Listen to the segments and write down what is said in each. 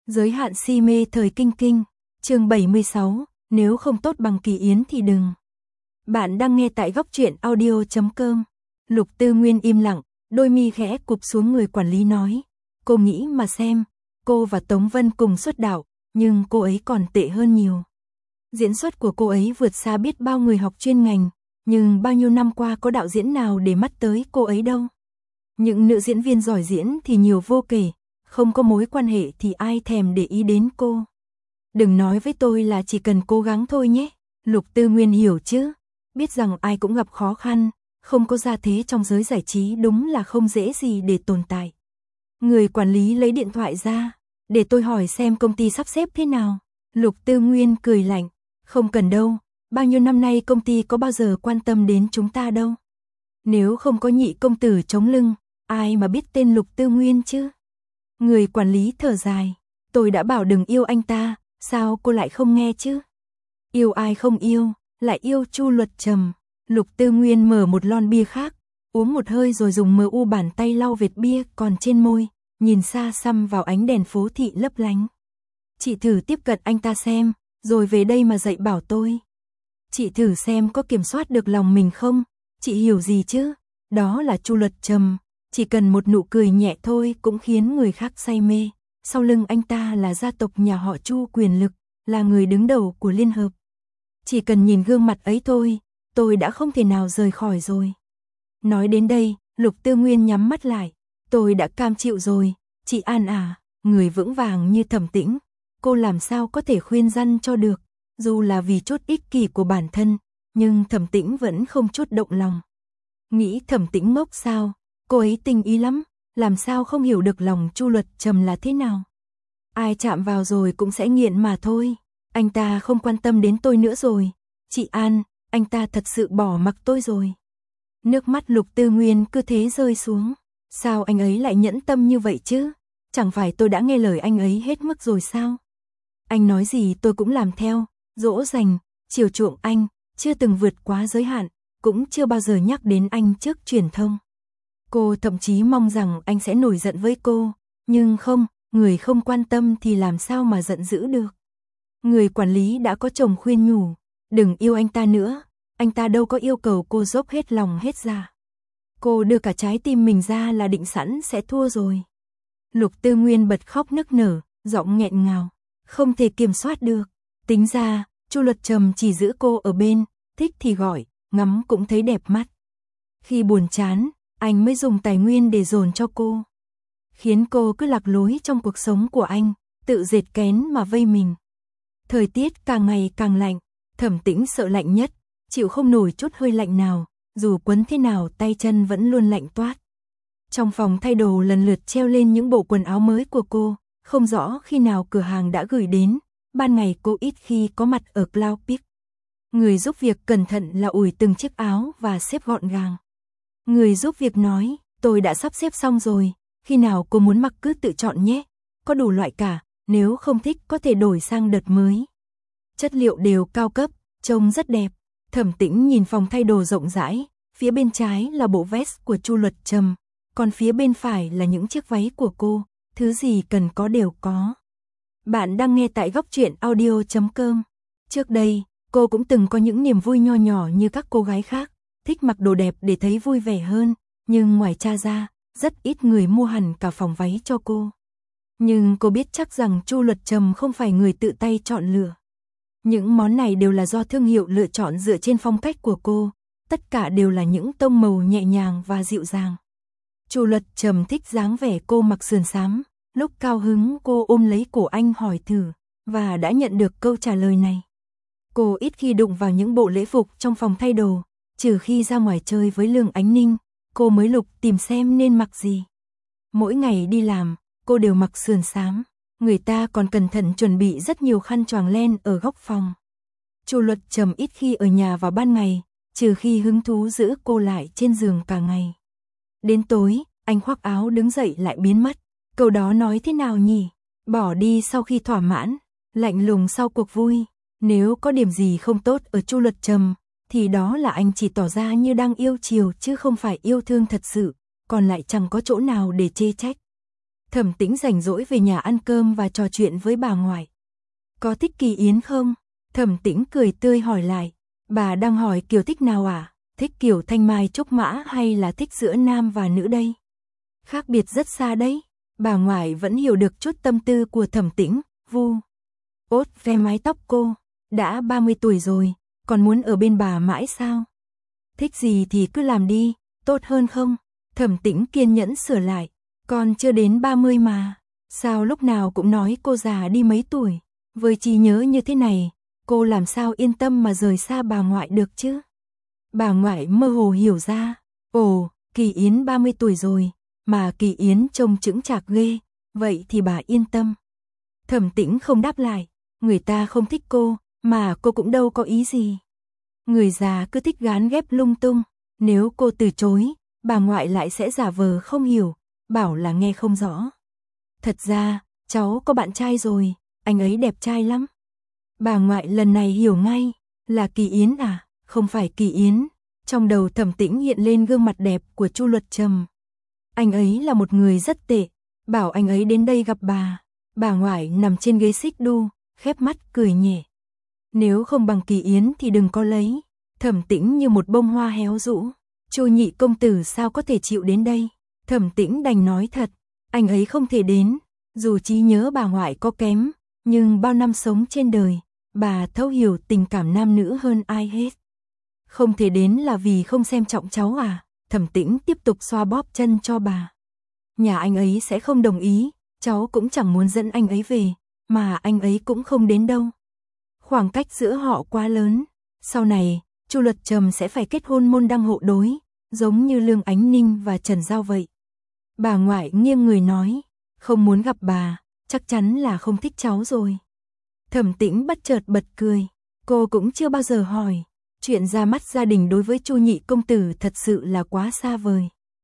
Giới hạn si mê thời kinh kinh, chương 76, nếu không tốt bằng Kỳ Yến thì đừng. Bạn đang nghe tại góc truyện audio.com. Lục Tư Nguyên im lặng, đôi mi khẽ cụp xuống. Người quản lý nói, cô nghĩ mà xem, cô và Tống Vân cùng xuất đạo, nhưng cô ấy còn tệ hơn nhiều. Diễn xuất của cô ấy vượt xa biết bao người học chuyên ngành, nhưng bao nhiêu năm qua có đạo diễn nào để mắt tới cô ấy đâu. Những nữ diễn viên giỏi diễn thì nhiều vô kể, không có mối quan hệ thì ai thèm để ý đến cô. Đừng nói với tôi là chỉ cần cố gắng thôi nhé. Lục Tư Nguyên hiểu chứ, biết rằng ai cũng gặp khó khăn, không có gia thế trong giới giải trí đúng là không dễ gì để tồn tại. Người quản lý lấy điện thoại ra, để tôi hỏi xem công ty sắp xếp thế nào. Lục Tư Nguyên cười lạnh, không cần đâu, bao nhiêu năm nay công ty có bao giờ quan tâm đến chúng ta đâu. Nếu không có nhị công tử chống lưng, ai mà biết tên Lục Tư Nguyên chứ. Người quản lý thở dài, tôi đã bảo đừng yêu anh ta, sao cô lại không nghe chứ? Yêu ai không yêu, lại yêu Chu Luật Trầm. Lục Tư Nguyên mở một lon bia khác, uống một hơi rồi dùng MU bàn tay lau vệt bia còn trên môi, nhìn xa xăm vào ánh đèn phố thị lấp lánh. Chị thử tiếp cận anh ta xem, rồi về đây mà dạy bảo tôi. Chị thử xem có kiểm soát được lòng mình không? Chị hiểu gì chứ? Đó là Chu Luật Trầm, chỉ cần một nụ cười nhẹ thôi cũng khiến người khác say mê. Sau lưng anh ta là gia tộc nhà họ Chu quyền lực, là người đứng đầu của liên hợp. Chỉ cần nhìn gương mặt ấy thôi, tôi đã không thể nào rời khỏi rồi. Nói đến đây, Lục Tư Nguyên nhắm mắt lại. Tôi đã cam chịu rồi, chị An à, người vững vàng như Thẩm Tĩnh, cô làm sao có thể khuyên răn cho được, dù là vì chút ích kỷ của bản thân, nhưng Thẩm Tĩnh vẫn không chút động lòng. Nghĩ Thẩm Tĩnh ngốc sao, cô ấy tình ý lắm, làm sao không hiểu được lòng Chu Luật Trầm là thế nào. Ai chạm vào rồi cũng sẽ nghiện mà thôi, anh ta không quan tâm đến tôi nữa rồi. Chị An, anh ta thật sự bỏ mặc tôi rồi. Nước mắt Lục Tư Nguyên cứ thế rơi xuống. Sao anh ấy lại nhẫn tâm như vậy chứ? Chẳng phải tôi đã nghe lời anh ấy hết mức rồi sao? Anh nói gì tôi cũng làm theo, dỗ dành, chiều chuộng anh, chưa từng vượt quá giới hạn, cũng chưa bao giờ nhắc đến anh trước truyền thông. Cô thậm chí mong rằng anh sẽ nổi giận với cô, nhưng không, người không quan tâm thì làm sao mà giận dữ được. Người quản lý đã có chồng khuyên nhủ, đừng yêu anh ta nữa, anh ta đâu có yêu cầu cô dốc hết lòng hết dạ. Cô đưa cả trái tim mình ra là định sẵn sẽ thua rồi. Lục Tư Nguyên bật khóc nức nở, giọng nghẹn ngào, không thể kiểm soát được. Tính ra, Chu Luật Trầm chỉ giữ cô ở bên, thích thì gọi, ngắm cũng thấy đẹp mắt. Khi buồn chán, anh mới dùng tài nguyên để dồn cho cô, khiến cô cứ lạc lối trong cuộc sống của anh, tự dệt kén mà vây mình. Thời tiết càng ngày càng lạnh, Thẩm Tĩnh sợ lạnh nhất, chịu không nổi chút hơi lạnh nào, dù quấn thế nào tay chân vẫn luôn lạnh toát. Trong phòng thay đồ lần lượt treo lên những bộ quần áo mới của cô, không rõ khi nào cửa hàng đã gửi đến, ban ngày cô ít khi có mặt ở Cloud Peak. Người giúp việc cẩn thận là ủi từng chiếc áo và xếp gọn gàng. Người giúp việc nói, tôi đã sắp xếp xong rồi, khi nào cô muốn mặc cứ tự chọn nhé, có đủ loại cả, nếu không thích có thể đổi sang đợt mới. Chất liệu đều cao cấp, trông rất đẹp. Thẩm Tĩnh nhìn phòng thay đồ rộng rãi, phía bên trái là bộ vest của Chu Luật Trầm, còn phía bên phải là những chiếc váy của cô, thứ gì cần có đều có. Bạn đang nghe tại góc truyện audio.com. Trước đây, cô cũng từng có những niềm vui nho nhỏ như các cô gái khác, thích mặc đồ đẹp để thấy vui vẻ hơn, nhưng ngoài cha ra, rất ít người mua hẳn cả phòng váy cho cô. Nhưng cô biết chắc rằng Chu Luật Trầm không phải người tự tay chọn lựa. Những món này đều là do thương hiệu lựa chọn dựa trên phong cách của cô, tất cả đều là những tông màu nhẹ nhàng và dịu dàng. Chu Luật Trầm thích dáng vẻ cô mặc sườn xám, lúc cao hứng cô ôm lấy cổ anh hỏi thử, và đã nhận được câu trả lời này. Cô ít khi đụng vào những bộ lễ phục trong phòng thay đồ, trừ khi ra ngoài chơi với Lương Ánh Ninh, cô mới lục tìm xem nên mặc gì. Mỗi ngày đi làm, cô đều mặc sườn xám. Người ta còn cẩn thận chuẩn bị rất nhiều khăn choàng len ở góc phòng. Chu Luật Trầm ít khi ở nhà vào ban ngày, trừ khi hứng thú giữ cô lại trên giường cả ngày. Đến tối, anh khoác áo đứng dậy lại biến mất. Câu đó nói thế nào nhỉ? Bỏ đi sau khi thỏa mãn, lạnh lùng sau cuộc vui. Nếu có điểm gì không tốt ở Chu Luật Trầm, thì đó là anh chỉ tỏ ra như đang yêu chiều chứ không phải yêu thương thật sự, còn lại chẳng có chỗ nào để chê trách. Thẩm Tĩnh rảnh rỗi về nhà ăn cơm và trò chuyện với bà ngoại. Có thích Kỳ Yến không? Thẩm Tĩnh cười tươi hỏi lại. Bà đang hỏi kiểu thích nào à? Thích kiểu thanh mai trúc mã hay là thích giữa nam và nữ đây? Khác biệt rất xa đấy. Bà ngoại vẫn hiểu được chút tâm tư của Thẩm Tĩnh, vu ốt ve mái tóc cô. Đã 30 tuổi rồi, còn muốn ở bên bà mãi sao? Thích gì thì cứ làm đi, tốt hơn không? Thẩm Tĩnh kiên nhẫn sửa lại. Con chưa đến 30 mà. Sao lúc nào cũng nói cô già đi mấy tuổi? Với trí nhớ như thế này, cô làm sao yên tâm mà rời xa bà ngoại được chứ? Bà ngoại mơ hồ hiểu ra. Ồ, Kỳ Yến 30 tuổi rồi, mà Kỳ Yến trông chững chạc ghê, vậy thì bà yên tâm. Thẩm Tĩnh không đáp lại, người ta không thích cô, mà cô cũng đâu có ý gì. Người già cứ thích gán ghép lung tung, nếu cô từ chối, bà ngoại lại sẽ giả vờ không hiểu, bảo là nghe không rõ. Thật ra, cháu có bạn trai rồi, anh ấy đẹp trai lắm. Bà ngoại lần này hiểu ngay, là Kỳ Yến à, không phải Kỳ Yến. Trong đầu Thẩm Tĩnh hiện lên gương mặt đẹp của Chu Luật Trầm. Anh ấy là một người rất tệ, bảo anh ấy đến đây gặp bà. Bà ngoại nằm trên ghế xích đu, khép mắt cười nhẹ. Nếu không bằng Kỳ Yến thì đừng có lấy. Thẩm Tĩnh như một bông hoa héo rũ. Chu nhị công tử sao có thể chịu đến đây? Thẩm Tĩnh đành nói thật, anh ấy không thể đến. Dù trí nhớ bà ngoại có kém, nhưng bao năm sống trên đời, bà thấu hiểu tình cảm nam nữ hơn ai hết. Không thể đến là vì không xem trọng cháu à? Thẩm Tĩnh tiếp tục xoa bóp chân cho bà. Nhà anh ấy sẽ không đồng ý, cháu cũng chẳng muốn dẫn anh ấy về, mà anh ấy cũng không đến đâu. Khoảng cách giữa họ quá lớn, sau này, Chu Luật Trầm sẽ phải kết hôn môn đăng hộ đối, giống như Lương Ánh Ninh và Trần Giao vậy. Bà ngoại nghiêng người nói, không muốn gặp bà, chắc chắn là không thích cháu rồi. Thẩm Tĩnh bất chợt bật cười, cô cũng chưa bao giờ hỏi, chuyện ra mắt gia đình đối với Chu nhị công tử thật sự là quá xa vời.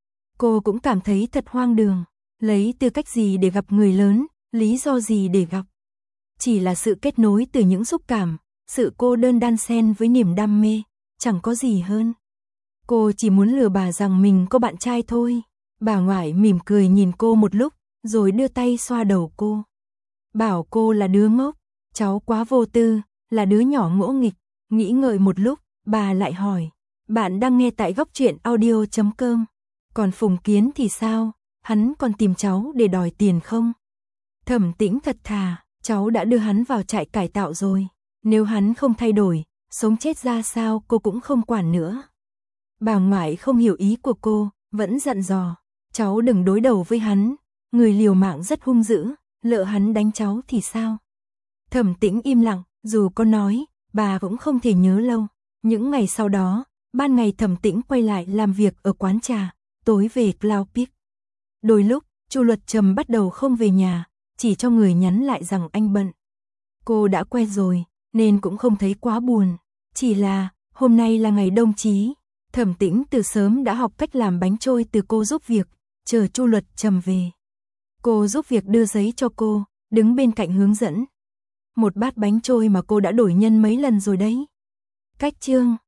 Cô cũng cảm thấy thật hoang đường, lấy tư cách gì để gặp người lớn, lý do gì để gặp. Chỉ là sự kết nối từ những xúc cảm, sự cô đơn đan xen với niềm đam mê, chẳng có gì hơn. Cô chỉ muốn lừa bà rằng mình có bạn trai thôi. Bà ngoại mỉm cười nhìn cô một lúc, rồi đưa tay xoa đầu cô. Bảo cô là đứa ngốc, cháu quá vô tư, là đứa nhỏ ngỗ nghịch. Nghĩ ngợi một lúc, bà lại hỏi, bạn đang nghe tại Góc Truyện Audio.com. Còn Phùng Kiến thì sao, hắn còn tìm cháu để đòi tiền không? Thẩm Tĩnh thật thà, cháu đã đưa hắn vào trại cải tạo rồi. Nếu hắn không thay đổi, sống chết ra sao cô cũng không quản nữa. Bà ngoại không hiểu ý của cô, vẫn dặn dò, cháu đừng đối đầu với hắn, người liều mạng rất hung dữ, lỡ hắn đánh cháu thì sao? Thẩm Tĩnh im lặng, dù có nói, bà cũng không thể nhớ lâu. Những ngày sau đó, ban ngày Thẩm Tĩnh quay lại làm việc ở quán trà, tối về Cloud Peak. Đôi lúc, Chu Luật Trầm bắt đầu không về nhà, chỉ cho người nhắn lại rằng anh bận. Cô đã quen rồi, nên cũng không thấy quá buồn. Chỉ là, hôm nay là ngày đông chí. Thẩm Tĩnh từ sớm đã học cách làm bánh trôi từ cô giúp việc, chờ Chu Luật Trầm về. Cô giúp việc đưa giấy cho cô, đứng bên cạnh hướng dẫn. Một bát bánh trôi mà cô đã đổi nhân mấy lần rồi đấy. Cách chương